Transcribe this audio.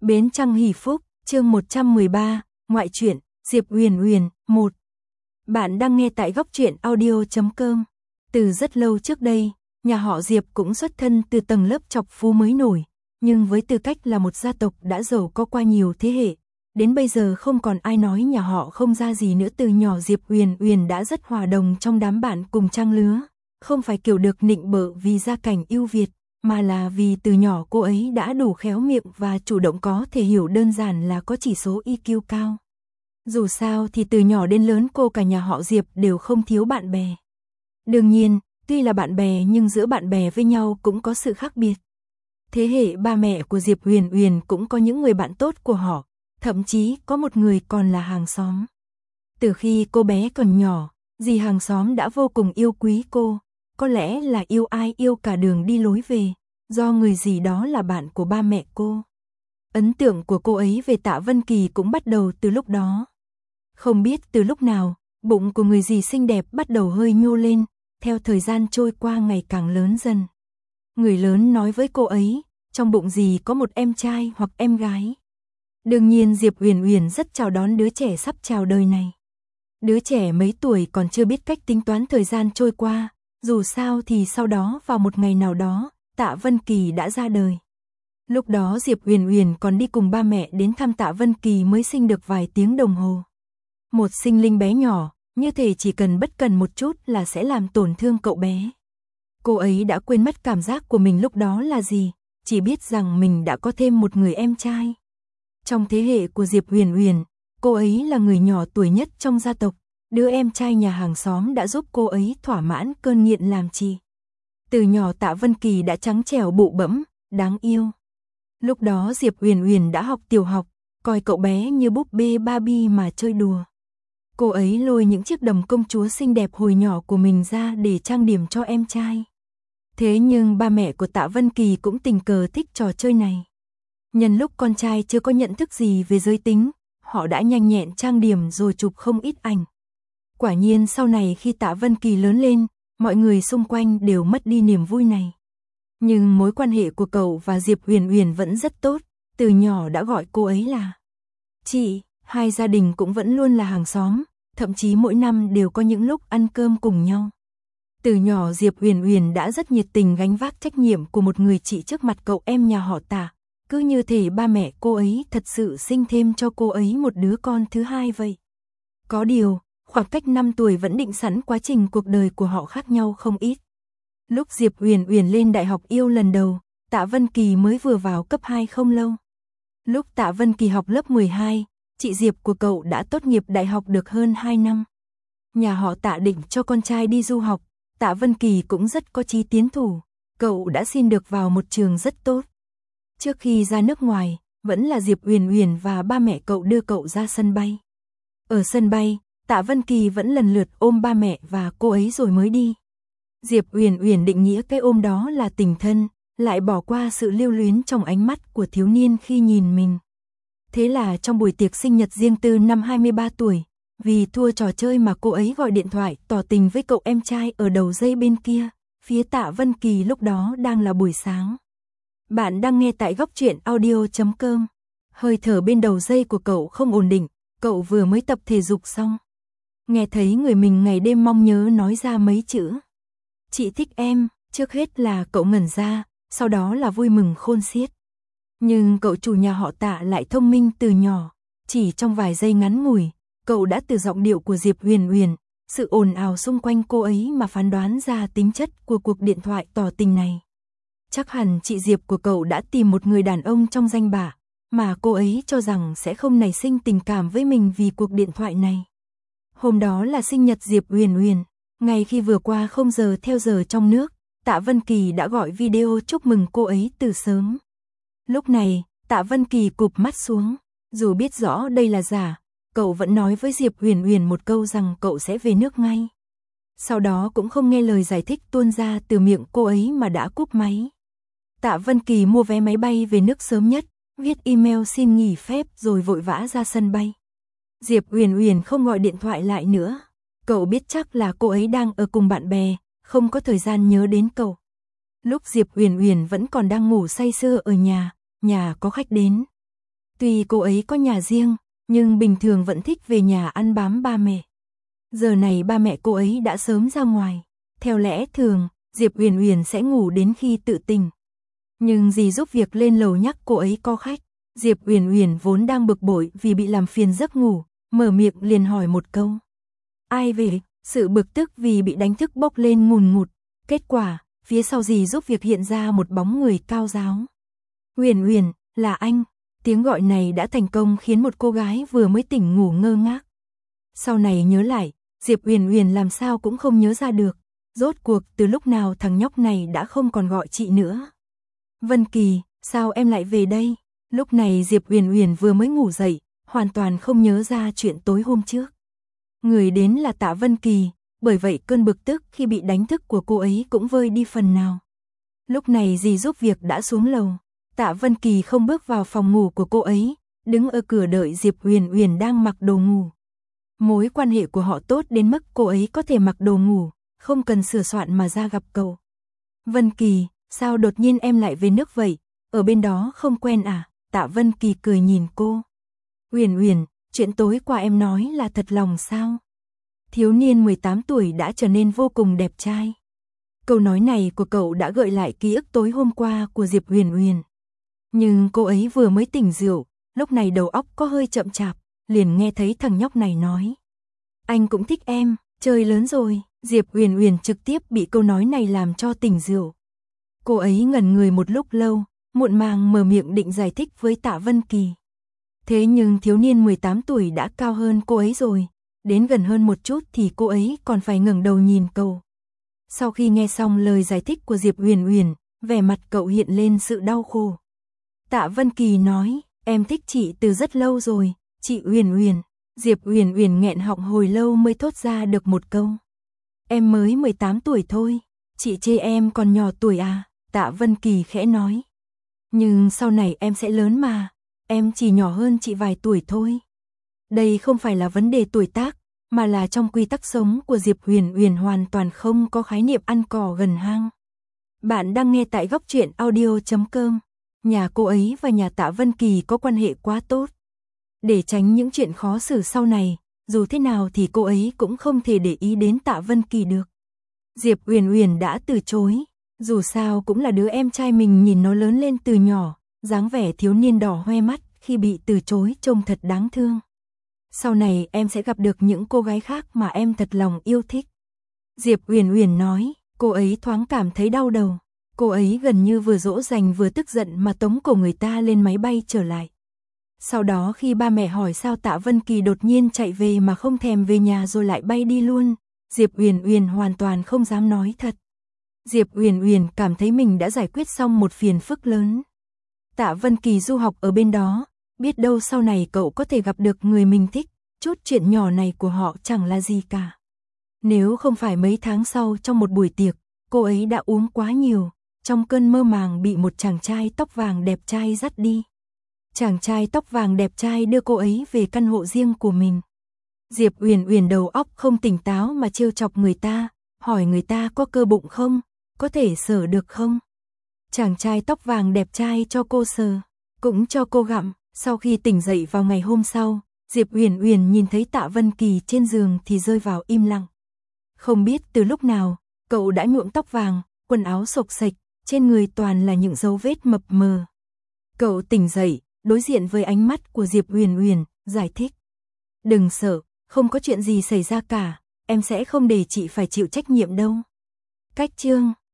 Bến Trăng Hỷ Phúc, chương 113, ngoại truyện, Diệp Huyền Huyền, 1. Bạn đang nghe tại góc truyện audio.com. Từ rất lâu trước đây, nhà họ Diệp cũng xuất thân từ tầng lớp trọc phú mới nổi, nhưng với tư cách là một gia tộc đã giàu có qua nhiều thế hệ, đến bây giờ không còn ai nói nhà họ không ra gì nữa. Từ nhỏ Diệp Huyền Huyền đã rất hòa đồng trong đám bạn cùng trang lứa, không phải kiểu được nịnh bợ vì gia cảnh ưu việt, mà là vì từ nhỏ cô ấy đã đủ khéo miệng và chủ động, có thể hiểu đơn giản là có chỉ số IQ cao. Dù sao thì từ nhỏ đến lớn cô cả nhà họ Diệp đều không thiếu bạn bè. Đương nhiên, tuy là bạn bè nhưng giữa bạn bè với nhau cũng có sự khác biệt. Thế hệ ba mẹ của Diệp Huyền Huyền cũng có những người bạn tốt của họ, thậm chí có một người còn là hàng xóm. Từ khi cô bé còn nhỏ, dì hàng xóm đã vô cùng yêu quý cô, có lẽ là yêu ai yêu cả đường đi lối về, do người dì đó là bạn của ba mẹ cô. Ấn tượng của cô ấy về Tạ Vân Kỳ cũng bắt đầu từ lúc đó. Không biết từ lúc nào, bụng của người dì xinh đẹp bắt đầu hơi nhô lên, theo thời gian trôi qua ngày càng lớn dần. Người lớn nói với cô ấy, trong bụng dì có một em trai hoặc em gái. Đương nhiên Diệp Huyền Huyền rất chào đón đứa trẻ sắp chào đời này. Đứa trẻ mấy tuổi còn chưa biết cách tính toán thời gian trôi qua, dù sao thì sau đó vào một ngày nào đó, Tạ Vân Kỳ đã ra đời. Lúc đó Diệp Huyền Huyền còn đi cùng ba mẹ đến thăm Tạ Vân Kỳ mới sinh được vài tiếng đồng hồ. Một sinh linh bé nhỏ, như thể chỉ cần bất cần một chút là sẽ làm tổn thương cậu bé. Cô ấy đã quên mất cảm giác của mình lúc đó là gì, chỉ biết rằng mình đã có thêm một người em trai. Trong thế hệ của Diệp Huyền Huyền, cô ấy là người nhỏ tuổi nhất trong gia tộc, đứa em trai nhà hàng xóm đã giúp cô ấy thỏa mãn cơn nghiện làm chi. Từ nhỏ Tạ Vân Kỳ đã trắng trẻo bụ bẫm, đáng yêu. Lúc đó Diệp Huyền Huyền đã học tiểu học, coi cậu bé như búp bê Barbie mà chơi đùa. Cô ấy lôi những chiếc đầm công chúa xinh đẹp hồi nhỏ của mình ra để trang điểm cho em trai. Thế nhưng ba mẹ của Tạ Vân Kỳ cũng tình cờ thích trò chơi này. Nhân lúc con trai chưa có nhận thức gì về giới tính, họ đã nhanh nhẹn trang điểm rồi chụp không ít ảnh. Quả nhiên sau này khi Tạ Vân Kỳ lớn lên, mọi người xung quanh đều mất đi niềm vui này. Nhưng mối quan hệ của cậu và Diệp Huyền Huyền vẫn rất tốt, từ nhỏ đã gọi cô ấy là chị, hai gia đình cũng vẫn luôn là hàng xóm, thậm chí mỗi năm đều có những lúc ăn cơm cùng nhau. Từ nhỏ Diệp Huyền Huyền đã rất nhiệt tình gánh vác trách nhiệm của một người chị trước mặt cậu em nhà họ Tạ, cứ như thể ba mẹ cô ấy thật sự sinh thêm cho cô ấy một đứa con thứ hai vậy. Có điều, khoảng cách 5 tuổi vẫn định sẵn quá trình cuộc đời của họ khác nhau không ít. Lúc Diệp Huyền Huyền lên đại học yêu lần đầu, Tạ Vân Kỳ mới vừa vào cấp 2 không lâu. Lúc Tạ Vân Kỳ học lớp 12, chị Diệp của cậu đã tốt nghiệp đại học được hơn 2 năm. Nhà họ Tạ định cho con trai đi du học, Tạ Vân Kỳ cũng rất có chí tiến thủ, cậu đã xin được vào một trường rất tốt. Trước khi ra nước ngoài, vẫn là Diệp Huyền Huyền và ba mẹ cậu đưa cậu ra sân bay. Ở sân bay, Tạ Vân Kỳ vẫn lần lượt ôm ba mẹ và cô ấy rồi mới đi. Diệp Huyền Huyền định nghĩa cái ôm đó là tình thân, lại bỏ qua sự lưu luyến trong ánh mắt của thiếu niên khi nhìn mình. Thế là trong buổi tiệc sinh nhật riêng tư năm 23 tuổi, vì thua trò chơi mà cô ấy gọi điện thoại tỏ tình với cậu em trai ở đầu dây bên kia, phía Tạ Vân Kỳ lúc đó đang là buổi sáng. Bạn đang nghe tại góc truyện audio.com. Hơi thở bên đầu dây của cậu không ổn định, cậu vừa mới tập thể dục xong. Nghe thấy người mình ngày đêm mong nhớ nói ra mấy chữ. Chị thích em, trước hết là cậu ngẩn ra, sau đó là vui mừng khôn xiết. Nhưng cậu chủ nhà họ Tạ lại thông minh từ nhỏ, chỉ trong vài giây ngắn ngủi, cậu đã từ giọng điệu của Diệp Huyền Huyền, sự ồn ào xung quanh cô ấy mà phán đoán ra tính chất của cuộc điện thoại tỏ tình này. Chắc hẳn chị Diệp của cậu đã tìm một người đàn ông trong danh bạ, mà cô ấy cho rằng sẽ không nảy sinh tình cảm với mình vì cuộc điện thoại này. Hôm đó là sinh nhật Diệp Huyền Huyền, ngay khi vừa qua 0 giờ theo giờ trong nước, Tạ Vân Kỳ đã gọi video chúc mừng cô ấy từ sớm. Lúc này, Tạ Vân Kỳ cụp mắt xuống, dù biết rõ đây là giả, cậu vẫn nói với Diệp Huyền Huyền một câu rằng cậu sẽ về nước ngay. Sau đó cũng không nghe lời giải thích tuôn ra từ miệng cô ấy mà đã cúp máy. Tạ Vân Kỳ mua vé máy bay về nước sớm nhất, viết email xin nghỉ phép rồi vội vã ra sân bay. Diệp Huyền Huyền không gọi điện thoại lại nữa, cậu biết chắc là cô ấy đang ở cùng bạn bè, không có thời gian nhớ đến cậu. Lúc Diệp Huyền Huyền vẫn còn đang ngủ say sưa ở nhà có khách đến. Tuy cô ấy có nhà riêng, nhưng bình thường vẫn thích về nhà ăn bám ba mẹ. Giờ này ba mẹ cô ấy đã sớm ra ngoài. Theo lẽ thường, Diệp Uyển Uyển sẽ ngủ đến khi tự tỉnh. Nhưng dì giúp việc lên lầu nhắc cô ấy có khách. Diệp Uyển Uyển vốn đang bực bội vì bị làm phiền giấc ngủ, mở miệng liền hỏi một câu. Ai về? Sự bực tức vì bị đánh thức bốc lên ngùn ngụt. Kết quả, phía sau dì giúp việc hiện ra một bóng người cao ráo. Uyển Uyển, là anh. Tiếng gọi này đã thành công khiến một cô gái vừa mới tỉnh ngủ ngơ ngác. Sau này nhớ lại, Diệp Uyển Uyển làm sao cũng không nhớ ra được. Rốt cuộc từ lúc nào thằng nhóc này đã không còn gọi chị nữa. Vân Kỳ, sao em lại về đây? Lúc này Diệp Uyển Uyển vừa mới ngủ dậy, hoàn toàn không nhớ ra chuyện tối hôm trước. Người đến là Tạ Vân Kỳ, bởi vậy cơn bực tức khi bị đánh thức của cô ấy cũng vơi đi phần nào. Lúc này dì giúp việc đã xuống lầu. Tạ Vân Kỳ không bước vào phòng ngủ của cô ấy, đứng ở cửa đợi Diệp Uyển Uyển đang mặc đồ ngủ. Mối quan hệ của họ tốt đến mức cô ấy có thể mặc đồ ngủ, không cần sửa soạn mà ra gặp cậu. Vân Kỳ, sao đột nhiên em lại về nước vậy? Ở bên đó không quen à? Tạ Vân Kỳ cười nhìn cô. Uyển Uyển, chuyện tối qua em nói là thật lòng sao? Thiếu niên 18 tuổi đã trở nên vô cùng đẹp trai. Câu nói này của cậu đã gợi lại ký ức tối hôm qua của Diệp Uyển Uyển. Nhưng cô ấy vừa mới tỉnh rượu, lúc này đầu óc có hơi chậm chạp, liền nghe thấy thằng nhóc này nói. Anh cũng thích em, chơi lớn rồi. Diệp Uyển Uyển trực tiếp bị câu nói này làm cho tỉnh rượu. Cô ấy ngẩn người một lúc lâu, muộn màng mở miệng định giải thích với Tạ Vân Kỳ. Thế nhưng thiếu niên 18 tuổi đã cao hơn cô ấy rồi, đến gần hơn một chút thì cô ấy còn phải ngẩng đầu nhìn cậu. Sau khi nghe xong lời giải thích của Diệp Uyển Uyển, vẻ mặt cậu hiện lên sự đau khổ. Tạ Vân Kỳ nói, em thích chị từ rất lâu rồi, chị Uyển Uyển. Diệp Uyển Uyển nghẹn họng hồi lâu mới thốt ra được một câu. Em mới 18 tuổi thôi, chị chê em còn nhỏ tuổi à? Tạ Vân Kỳ khẽ nói. Nhưng sau này em sẽ lớn mà, em chỉ nhỏ hơn chị vài tuổi thôi. Đây không phải là vấn đề tuổi tác, mà là trong quy tắc sống của Diệp Uyển Uyển hoàn toàn không có khái niệm ăn cỏ gần hang. Bạn đang nghe tại góc truyện audio.com. Nhà cô ấy và nhà Tạ Vân Kỳ có quan hệ quá tốt. Để tránh những chuyện khó xử sau này, dù thế nào thì cô ấy cũng không thể để ý đến Tạ Vân Kỳ được. Diệp Uyển Uyển đã từ chối, dù sao cũng là đứa em trai mình nhìn nó lớn lên từ nhỏ, dáng vẻ thiếu niên đỏ hoe mắt khi bị từ chối trông thật đáng thương. Sau này em sẽ gặp được những cô gái khác mà em thật lòng yêu thích. Diệp Uyển Uyển nói, cô ấy thoáng cảm thấy đau đầu. Cô ấy gần như vừa dỗ dành vừa tức giận mà tống cổ người ta lên máy bay trở lại. Sau đó khi ba mẹ hỏi sao Tạ Vân Kỳ đột nhiên chạy về mà không thèm về nhà rồi lại bay đi luôn, Diệp Uyển Uyển hoàn toàn không dám nói thật. Diệp Uyển Uyển cảm thấy mình đã giải quyết xong một phiền phức lớn. Tạ Vân Kỳ du học ở bên đó, biết đâu sau này cậu có thể gặp được người mình thích, chút chuyện nhỏ này của họ chẳng là gì cả. Nếu không phải mấy tháng sau trong một buổi tiệc, cô ấy đã uống quá nhiều, trong cơn mơ màng bị một chàng trai tóc vàng đẹp trai dắt đi. Chàng trai tóc vàng đẹp trai đưa cô ấy về căn hộ riêng của mình. Diệp Uyển Uyển đầu óc không tỉnh táo mà trêu chọc người ta, hỏi người ta có cơ bụng không, có thể sờ được không. Chàng trai tóc vàng đẹp trai cho cô sờ, cũng cho cô gặm. Sau khi tỉnh dậy vào ngày hôm sau, Diệp Uyển Uyển nhìn thấy Tạ Vân Kỳ trên giường thì rơi vào im lặng. Không biết từ lúc nào, cậu đã nhuộm tóc vàng, quần áo xộc xệch, trên người toàn là những dấu vết mập mờ. Cậu tỉnh dậy, đối diện với ánh mắt của Diệp Uyển Uyển, giải thích. Đừng sợ, không có chuyện gì xảy ra cả, em sẽ không để chị phải chịu trách nhiệm đâu. Cách chương